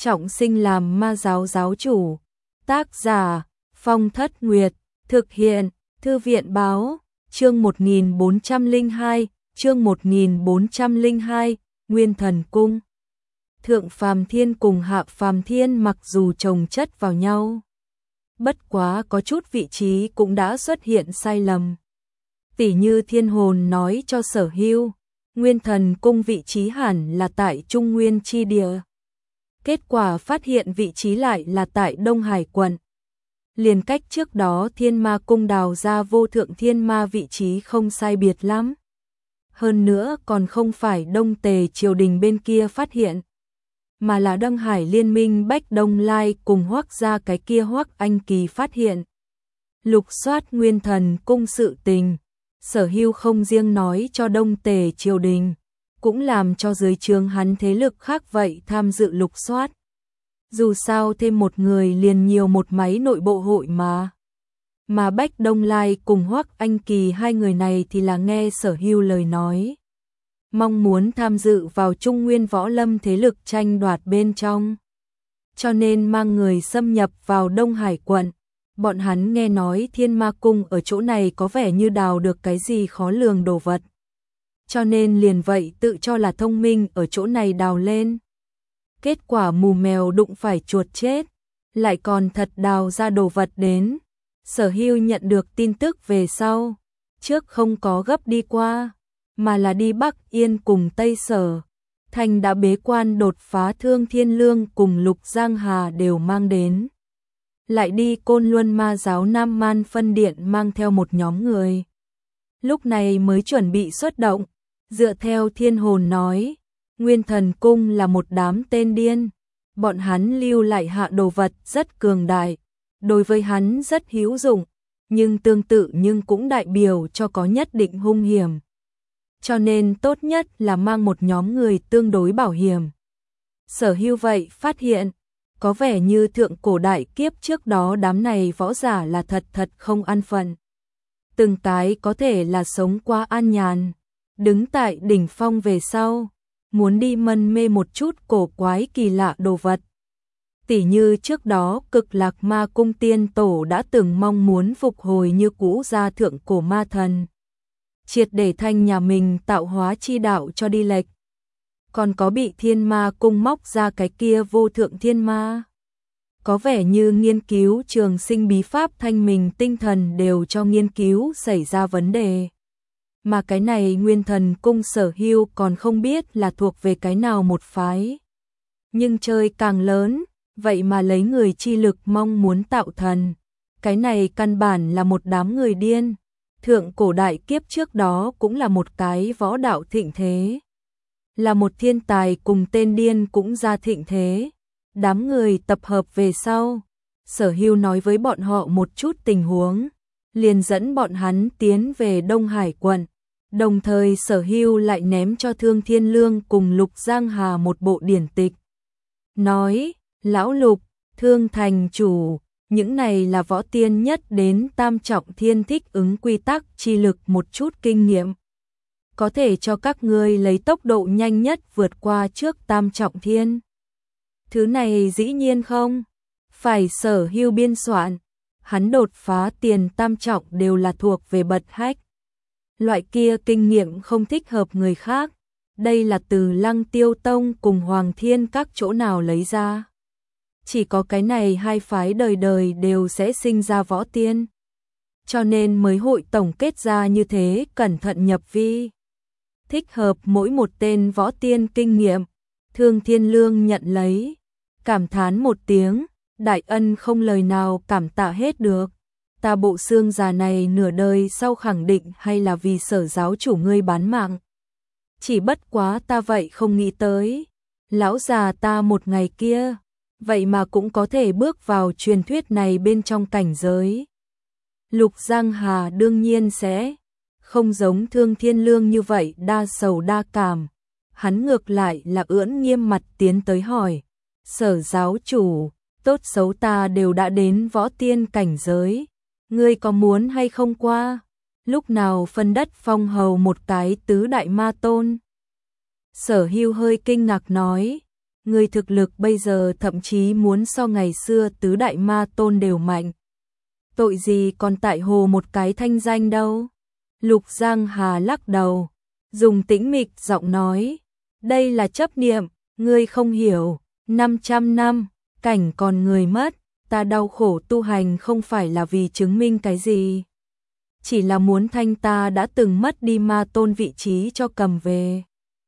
trọng sinh làm ma giáo giáo chủ. Tác giả Phong Thất Nguyệt. Thực hiện Thư viện báo. Chương 1402. Chương 1402. Nguyên Thần Cung. Thượng Phàm Thiên cùng Hạ Phàm Thiên mặc dù chồng chất vào nhau, bất quá có chút vị trí cũng đã xuất hiện sai lầm. Tỉ như Thiên Hồn nói cho Sở Hưu, Nguyên Thần Cung vị trí hẳn là tại Trung Nguyên chi địa. Kết quả phát hiện vị trí lại là tại Đông Hải quận. Liền cách trước đó Thiên Ma Cung đào ra Vô Thượng Thiên Ma vị trí không sai biệt lắm. Hơn nữa còn không phải Đông Tề triều đình bên kia phát hiện, mà là Đông Hải liên minh Bách Đông Lai cùng Hoắc gia cái kia Hoắc Anh Kỳ phát hiện. Lục soát Nguyên Thần Cung sự tình, Sở Hưu không riêng nói cho Đông Tề triều đình, cũng làm cho dưới trướng hắn thế lực khác vậy tham dự lục soát. Dù sao thêm một người liền nhiều một máy nội bộ hội mà. Mà Bách Đông Lai cùng Hoắc Anh Kỳ hai người này thì là nghe Sở Hưu lời nói, mong muốn tham dự vào Trung Nguyên võ lâm thế lực tranh đoạt bên trong. Cho nên mang người xâm nhập vào Đông Hải quận. Bọn hắn nghe nói Thiên Ma Cung ở chỗ này có vẻ như đào được cái gì khó lường đồ vật. Cho nên liền vậy tự cho là thông minh ở chỗ này đào lên. Kết quả mù mèo đụng phải chuột chết, lại còn thật đào ra đồ vật đến. Sở Hưu nhận được tin tức về sau, trước không có gấp đi qua, mà là đi Bắc Yên cùng Tây Sở. Thành đã bế quan đột phá Thương Thiên Lương cùng Lục Giang Hà đều mang đến. Lại đi Côn Luân Ma giáo Nam Man phân điện mang theo một nhóm người. Lúc này mới chuẩn bị xuất động, dựa theo Thiên Hồn nói, Nguyên Thần Cung là một đám tên điên. Bọn hắn lưu lại hạ đồ vật rất cường đại, đối với hắn rất hữu dụng, nhưng tương tự nhưng cũng đại biểu cho có nhất định hung hiểm. Cho nên tốt nhất là mang một nhóm người tương đối bảo hiểm. Sở Hưu vậy phát hiện, có vẻ như thượng cổ đại kiếp trước đó đám này võ giả là thật không an phận. Từng cái có thể là sống qua an nhàn, đứng tại đỉnh phong về sau, muốn đi mân mê một chút cổ quái kỳ lạ đồ vật. Tỉ như trước đó Cực Lạc Ma Cung tiên tổ đã từng mong muốn phục hồi như cũ ra thượng cổ ma thần, triệt để thanh nhà mình tạo hóa chi đạo cho đi lệch. Còn có bị Thiên Ma Cung móc ra cái kia Vô Thượng Thiên Ma, có vẻ như nghiên cứu trường sinh bí pháp thanh mình tinh thần đều cho nghiên cứu xảy ra vấn đề. Mà cái này Nguyên Thần Cung Sở Hưu còn không biết là thuộc về cái nào một phái. Nhưng chơi càng lớn, vậy mà lấy người chi lực mong muốn tạo thần. Cái này căn bản là một đám người điên. Thượng cổ đại kiếp trước đó cũng là một cái võ đạo thịnh thế. Là một thiên tài cùng tên điên cũng ra thịnh thế. Đám người tập hợp về sau, Sở Hưu nói với bọn họ một chút tình huống, liền dẫn bọn hắn tiến về Đông Hải quận. Đồng thời Sở Hưu lại ném cho Thương Thiên Lương cùng Lục Giang Hà một bộ điển tịch. Nói, Lão Lục, Thương thành chủ, những này là võ tiên nhất đến tam trọng thiên thích ứng quy tắc chi lực một chút kinh nghiệm. Có thể cho các ngươi lấy tốc độ nhanh nhất vượt qua trước tam trọng thiên. Thứ này dĩ nhiên không phải Sở Hưu biên soạn, hắn đột phá tiền tam trọng đều là thuộc về bật hách. Loại kia kinh nghiệm không thích hợp người khác, đây là từ Lăng Tiêu Tông cùng Hoàng Thiên các chỗ nào lấy ra. Chỉ có cái này hai phái đời đời đều sẽ sinh ra võ tiên. Cho nên mới hội tổng kết ra như thế, cẩn thận nhập vi. Thích hợp mỗi một tên võ tiên kinh nghiệm. Thương Thiên Lương nhận lấy, cảm thán một tiếng, đại ân không lời nào cảm tạ hết được. Ta bộ xương già này nửa đời sau khẳng định hay là vì Sở giáo chủ ngươi bán mạng. Chỉ bất quá ta vậy không nghĩ tới, lão già ta một ngày kia, vậy mà cũng có thể bước vào truyền thuyết này bên trong cảnh giới. Lục Giang Hà đương nhiên sẽ không giống Thương Thiên Lương như vậy đa sầu đa cảm. Hắn ngược lại là ưỡn nghiêm mặt tiến tới hỏi, Sở giáo chủ, tốt xấu ta đều đã đến võ tiên cảnh giới, ngươi có muốn hay không qua? Lúc nào phân đất phong hầu một cái tứ đại ma tôn? Sở Hưu hơi kinh ngạc nói, Ngươi thực lực bây giờ thậm chí muốn so ngày xưa tứ đại ma tôn đều mạnh. Tội gì còn tại hồ một cái thanh danh đâu. Lục Giang Hà lắc đầu, dùng tĩnh mịch giọng nói, đây là chấp niệm, ngươi không hiểu, 500 năm, cảnh còn người mất, ta đau khổ tu hành không phải là vì chứng minh cái gì. Chỉ là muốn thanh ta đã từng mất đi ma tôn vị trí cho cầm về.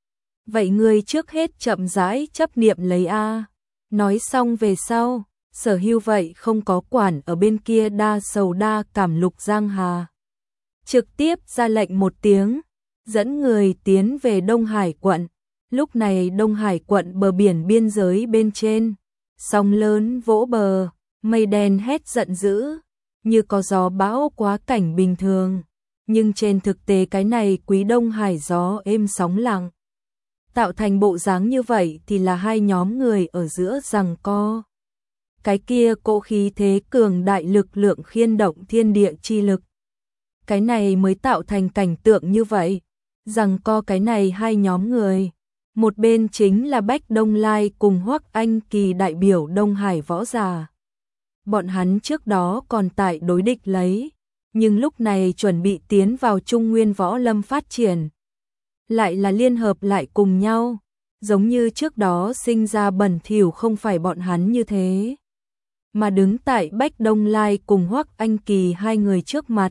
Vậy ngươi trước hết chậm rãi chấp niệm lấy a. Nói xong về sau, Sở Hưu vậy không có quản ở bên kia đa sầu đa cảm. Lục Giang Hà trực tiếp ra lệnh một tiếng, dẫn người tiến về Đông Hải quận. Lúc này Đông Hải quận bờ biển biên giới bên trên, sóng lớn vỗ bờ, mây đen hét giận dữ, như có gió bão quá cảnh bình thường. Nhưng trên thực tế cái này Quý Đông Hải gió êm sóng lặng. Tạo thành bộ dáng như vậy thì là hai nhóm người ở giữa giằng co. Cái kia cỗ khí thế cường đại lực lượng khiên động thiên địa chi lực. Cái này mới tạo thành cảnh tượng như vậy. Giằng co cái này hai nhóm người. Một bên chính là Bách Đông Lai cùng Hoắc Anh Kỳ đại biểu Đông Hải võ giả. Bọn hắn trước đó còn tại đối địch lấy, nhưng lúc này chuẩn bị tiến vào Trung Nguyên võ lâm phát triển. Lại là liên hợp lại cùng nhau, giống như trước đó sinh ra bẩn thỉu không phải bọn hắn như thế. Mà đứng tại Bách Đông Lai cùng Hoắc Anh Kỳ hai người trước mặt.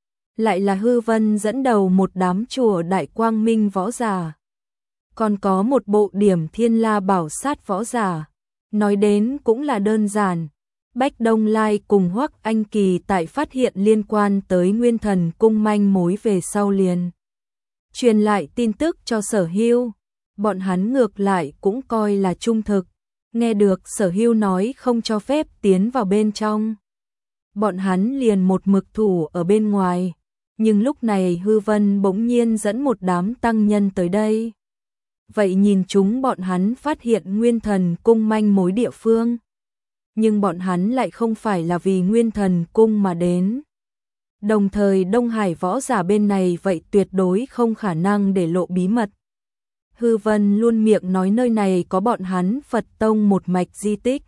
Lại là Hư Vân dẫn đầu một đám chùa Đại Quang Minh võ giả. Còn có một bộ điểm Thiên La Bảo Sát võ giả. Nói đến cũng là đơn giản. Bách Đông Lai cùng Hoắc Anh Kỳ tại phát hiện liên quan tới Nguyên Thần Cung manh mối về sau liền truyền lại tin tức cho Sở Hưu. Bọn hắn ngược lại cũng coi là trung thực. Nghe được Sở Hưu nói không cho phép tiến vào bên trong. Bọn hắn liền một mực thủ ở bên ngoài. Nhưng lúc này Hư Vân bỗng nhiên dẫn một đám tăng nhân tới đây. Vậy nhìn chúng bọn hắn phát hiện Nguyên Thần Cung manh mối địa phương. Nhưng bọn hắn lại không phải là vì Nguyên Thần Cung mà đến. Đồng thời Đông Hải võ giả bên này vậy tuyệt đối không khả năng để lộ bí mật. Hư Vân luôn miệng nói nơi này có bọn hắn Phật Tông một mạch di tích.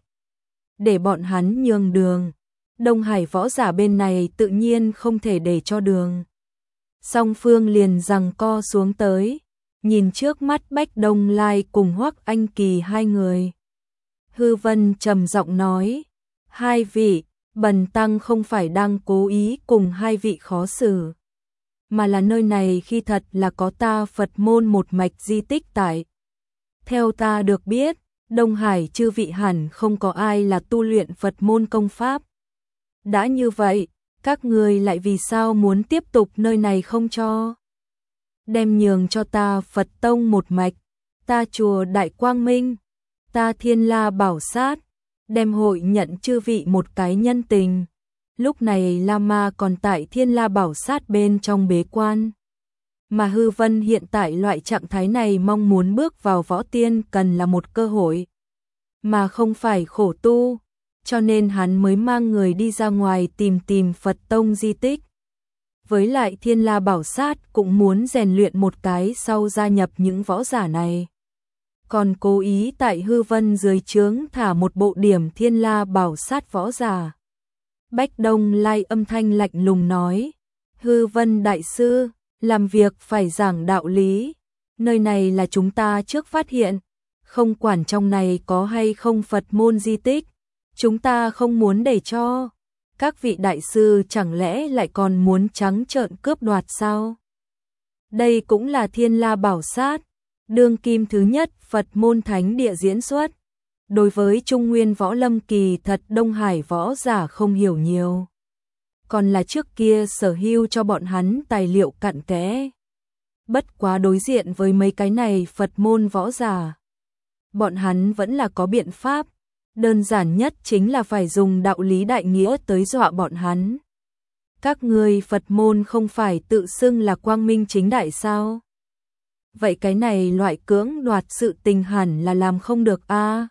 Để bọn hắn nhường đường. Đông Hải võ giả bên này tự nhiên không thể để cho đường. Song phương liền giằng co xuống tới. Nhìn trước mắt Bách Đông Lai cùng Hoắc Anh Kỳ hai người. Hư Vân trầm giọng nói, hai vị, bần tăng không phải đang cố ý cùng hai vị khó xử, mà là nơi này khi thật là có ta Phật môn một mạch di tích tại. Theo ta được biết, Đông Hải chư vị hẳn không có ai là tu luyện Phật môn công pháp. Đã như vậy, các người lại vì sao muốn tiếp tục nơi này không cho? Đem nhường cho ta Phật Tông một mạch, ta chùa Đại Quang Minh, ta Thiên La Bảo Sát, đem hội nhận chư vị một cái nhân tình. Lúc này Lama còn tại Thiên La Bảo Sát bên trong bế quan. Mà Hư Vân hiện tại loại trạng thái này mong muốn bước vào võ tiên cần là một cơ hội, mà không phải khổ tu, cho nên hắn mới mang người đi ra ngoài tìm Phật Tông di tích. Với lại Thiên La Bảo Sát cũng muốn rèn luyện một cái sau gia nhập những võ giả này. Còn cố ý tại Hư Vân dưới trướng thả một bộ điểm Thiên La Bảo Sát võ giả. Bách Đông Lai âm thanh lạnh lùng nói, Hư Vân đại sư, làm việc phải giảng đạo lý. Nơi này là chúng ta trước phát hiện, không quản trong này có hay không Phật môn di tích, chúng ta không muốn để cho. Các vị đại sư chẳng lẽ lại còn muốn trắng trợn cướp đoạt sao? Đây cũng là Thiên La Bảo Sát, đương kim thứ nhất Phật môn thánh địa diễn xuất. Đối với Trung Nguyên võ lâm kỳ thật Đông Hải võ giả không hiểu nhiều. Còn là trước kia Sở Hưu cho bọn hắn tài liệu cặn kẽ. Bất quá đối diện với mấy cái này Phật môn võ giả, bọn hắn vẫn là có biện pháp. Đơn giản nhất chính là phải dùng đạo lý đại nghĩa tới dọa bọn hắn. Các người Phật môn không phải tự xưng là quang minh chính đại sao? Vậy cái này loại cưỡng đoạt sự tình hẳn là làm không được a.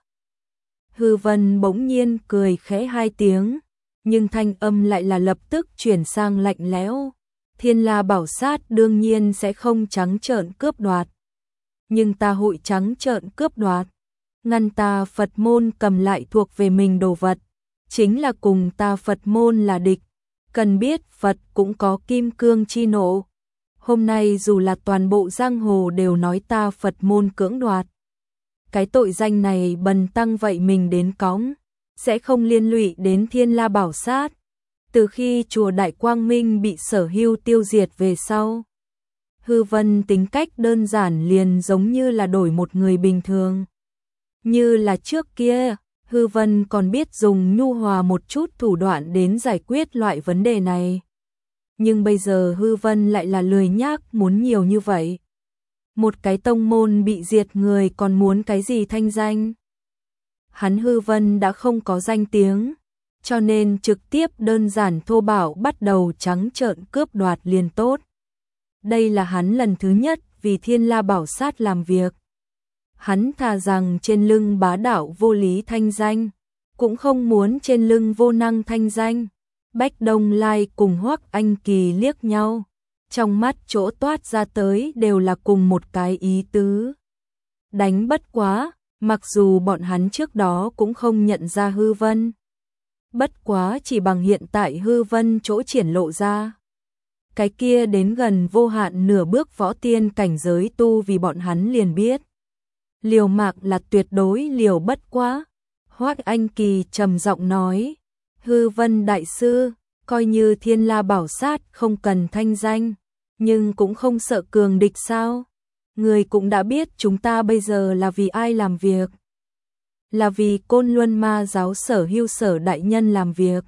Hư Vân bỗng nhiên cười khẽ hai tiếng, nhưng thanh âm lại là lập tức chuyển sang lạnh lẽo. Thiên La Bảo Sát đương nhiên sẽ không trắng trợn cướp đoạt. Nhưng ta hội trắng trợn cướp đoạt. ngăn ta Phật môn cầm lại thuộc về mình đồ vật, chính là cùng ta Phật môn là địch. Cần biết Phật cũng có kim cương chi nộ. Hôm nay dù là toàn bộ giang hồ đều nói ta Phật môn cưỡng đoạt. Cái tội danh này bần tăng vậy mình đến cõng, sẽ không liên lụy đến Thiên La Bảo Sát. Từ khi chùa Đại Quang Minh bị Sở Hưu tiêu diệt về sau, Hư Vân tính cách đơn giản liền giống như là đổi một người bình thường. Như là trước kia, Hư Vân còn biết dùng nhu hòa một chút thủ đoạn đến giải quyết loại vấn đề này. Nhưng bây giờ Hư Vân lại là lười nhác muốn nhiều như vậy. Một cái tông môn bị diệt người còn muốn cái gì thanh danh? Hắn Hư Vân đã không có danh tiếng, cho nên trực tiếp đơn giản thô bạo bắt đầu trắng trợn cướp đoạt liền tốt. Đây là hắn lần thứ nhất vì Thiên La Bảo Sát làm việc. Hắn thà rằng trên lưng bá đạo vô lý thanh danh, cũng không muốn trên lưng vô năng thanh danh. Bách Đông Lai cùng Hoắc Anh Kỳ liếc nhau, trong mắt chỗ toát ra tới đều là cùng một cái ý tứ. Đánh bất quá, mặc dù bọn hắn trước đó cũng không nhận ra Hư Vân. Bất quá chỉ bằng hiện tại Hư Vân chỗ triển lộ ra. Cái kia đến gần vô hạn nửa bước võ tiên cảnh giới tu vì bọn hắn liền biết. Liều mạng là tuyệt đối liều bất quá. Hoắc Anh Kỳ trầm giọng nói, Hư Vân đại sư, coi như Thiên La Bảo Sát không cần thanh danh, nhưng cũng không sợ cường địch sao? Người cũng đã biết chúng ta bây giờ là vì ai làm việc. Là vì Côn Luân Ma giáo Sở Hưu Sở đại nhân làm việc.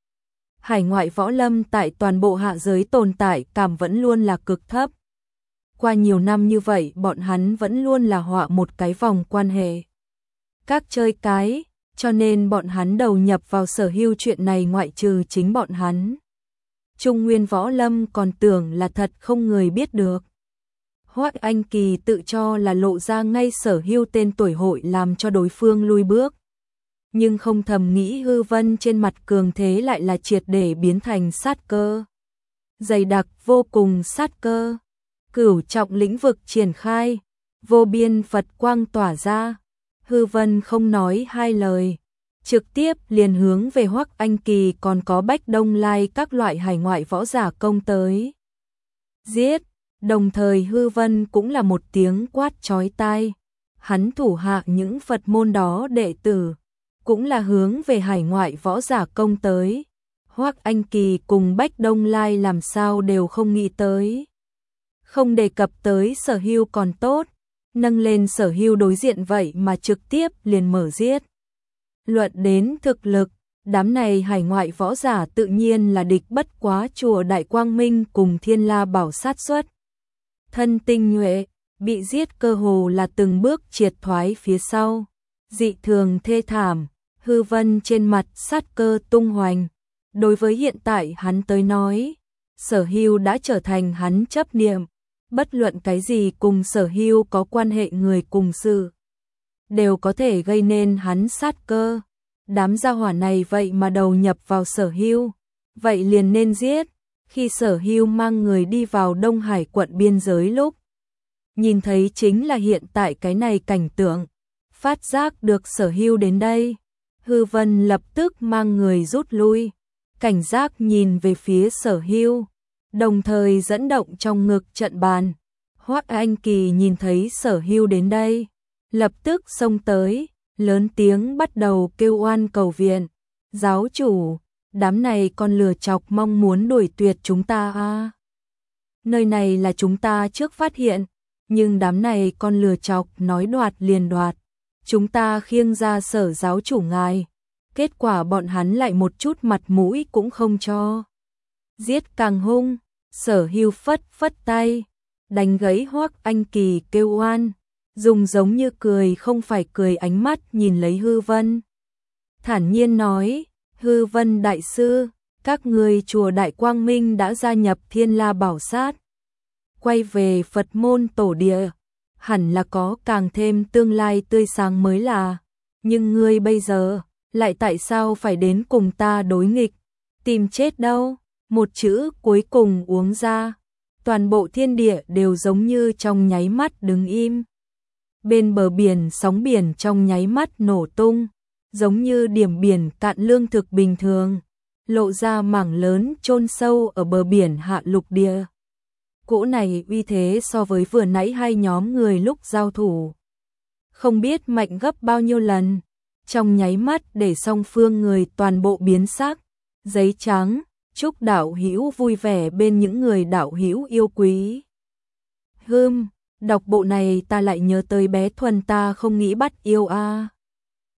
Hải ngoại võ lâm tại toàn bộ hạ giới tồn tại cảm vẫn luôn là cực thấp. Qua nhiều năm như vậy bọn hắn vẫn luôn là họa một cái vòng quan hệ. Các chơi cái, cho nên bọn hắn đầu nhập vào Sở Hưu chuyện này ngoại trừ chính bọn hắn. Trung Nguyên võ lâm còn tưởng là thật không người biết được. Hoắc Anh Kỳ tự cho là lộ ra ngay Sở Hưu tên tuổi hội làm cho đối phương lui bước. Nhưng không thầm nghĩ Hư Vân trên mặt cường thế lại là triệt để biến thành sát cơ. Dày đặc vô cùng sát cơ. Cửu trọng lĩnh vực triển khai, vô biên Phật quang tỏa ra. Hư Vân không nói hai lời, trực tiếp liền hướng về Hoắc Anh Kỳ còn có Bách Đông Lai các loại hải ngoại võ giả công tới. Giết! Đồng thời Hư Vân cũng là một tiếng quát chói tai. Hắn thủ hạ những Phật môn đó đệ tử, cũng là hướng về hải ngoại võ giả công tới. Hoắc Anh Kỳ cùng Bách Đông Lai làm sao đều không nghĩ tới. Không đề cập tới Sở Hưu còn tốt, nâng lên Sở Hưu đối diện vậy mà trực tiếp liền mở giết. Luận đến thực lực, đám này hải ngoại võ giả tự nhiên là địch bất quá chùa Đại Quang Minh cùng Thiên La Bảo Sát xuất. Thân tinh nhuệ, bị giết cơ hồ là từng bước triệt thoái phía sau. Dị thường thê thảm, Hư Vân trên mặt sát cơ tung hoành. Đối với hiện tại hắn tới nói, Sở Hưu đã trở thành hắn chấp niệm. Bất luận cái gì cùng Sở Hưu có quan hệ người cùng sự, đều có thể gây nên hắn sát cơ. Đám gia hỏa này vậy mà đầu nhập vào Sở Hưu, vậy liền nên giết. Khi Sở Hưu mang người đi vào Đông Hải quận biên giới lúc, nhìn thấy chính là hiện tại cái này cảnh tượng. Phát giác được Sở Hưu đến đây, Hư Vân lập tức mang người rút lui, cảnh giác nhìn về phía Sở Hưu, đồng thời dẫn động trong ngực trận bàn. Hoắc Anh Kỳ nhìn thấy Sở Hưu đến đây, lập tức xông tới, lớn tiếng bắt đầu kêu oan cầu viện. Giáo chủ, đám này con lừa chọc mong muốn đuổi tuyệt chúng ta à? Nơi này là chúng ta trước phát hiện, nhưng đám này con lừa chọc nói đoạt liền đoạt. Chúng ta khiêng ra Sở giáo chủ ngài, kết quả bọn hắn lại một chút mặt mũi cũng không cho. Giết càng hung, Sở Hưu phất phất tay, đánh gãy Hoắc Anh Kỳ kêu oan, dùng giống như cười không phải cười ánh mắt nhìn lấy Hư Vân. Thản nhiên nói, Hư Vân đại sư, các người chùa Đại Quang Minh đã gia nhập Thiên La Bảo Sát. Quay về Phật môn tổ địa, hẳn là có càng thêm tương lai tươi sáng mới là. Nhưng ngươi bây giờ, lại tại sao phải đến cùng ta đối nghịch, tìm chết đâu? Một chữ cuối cùng uống ra, toàn bộ thiên địa đều giống như trong nháy mắt đứng im. Bên bờ biển sóng biển trong nháy mắt nổ tung, giống như điểm biển cạn lương thực bình thường, lộ ra mảng lớn chôn sâu ở bờ biển hạ lục địa. Cỗ này uy thế so với vừa nãy hai nhóm người lúc giao thủ, không biết mạnh gấp bao nhiêu lần, trong nháy mắt để song phương người toàn bộ biến sắc. Giấy trắng, chúc đạo hữu vui vẻ bên những người đạo hữu yêu quý. Đọc bộ này ta lại nhớ tới bé Thuần ta không nghĩ bắt yêu a.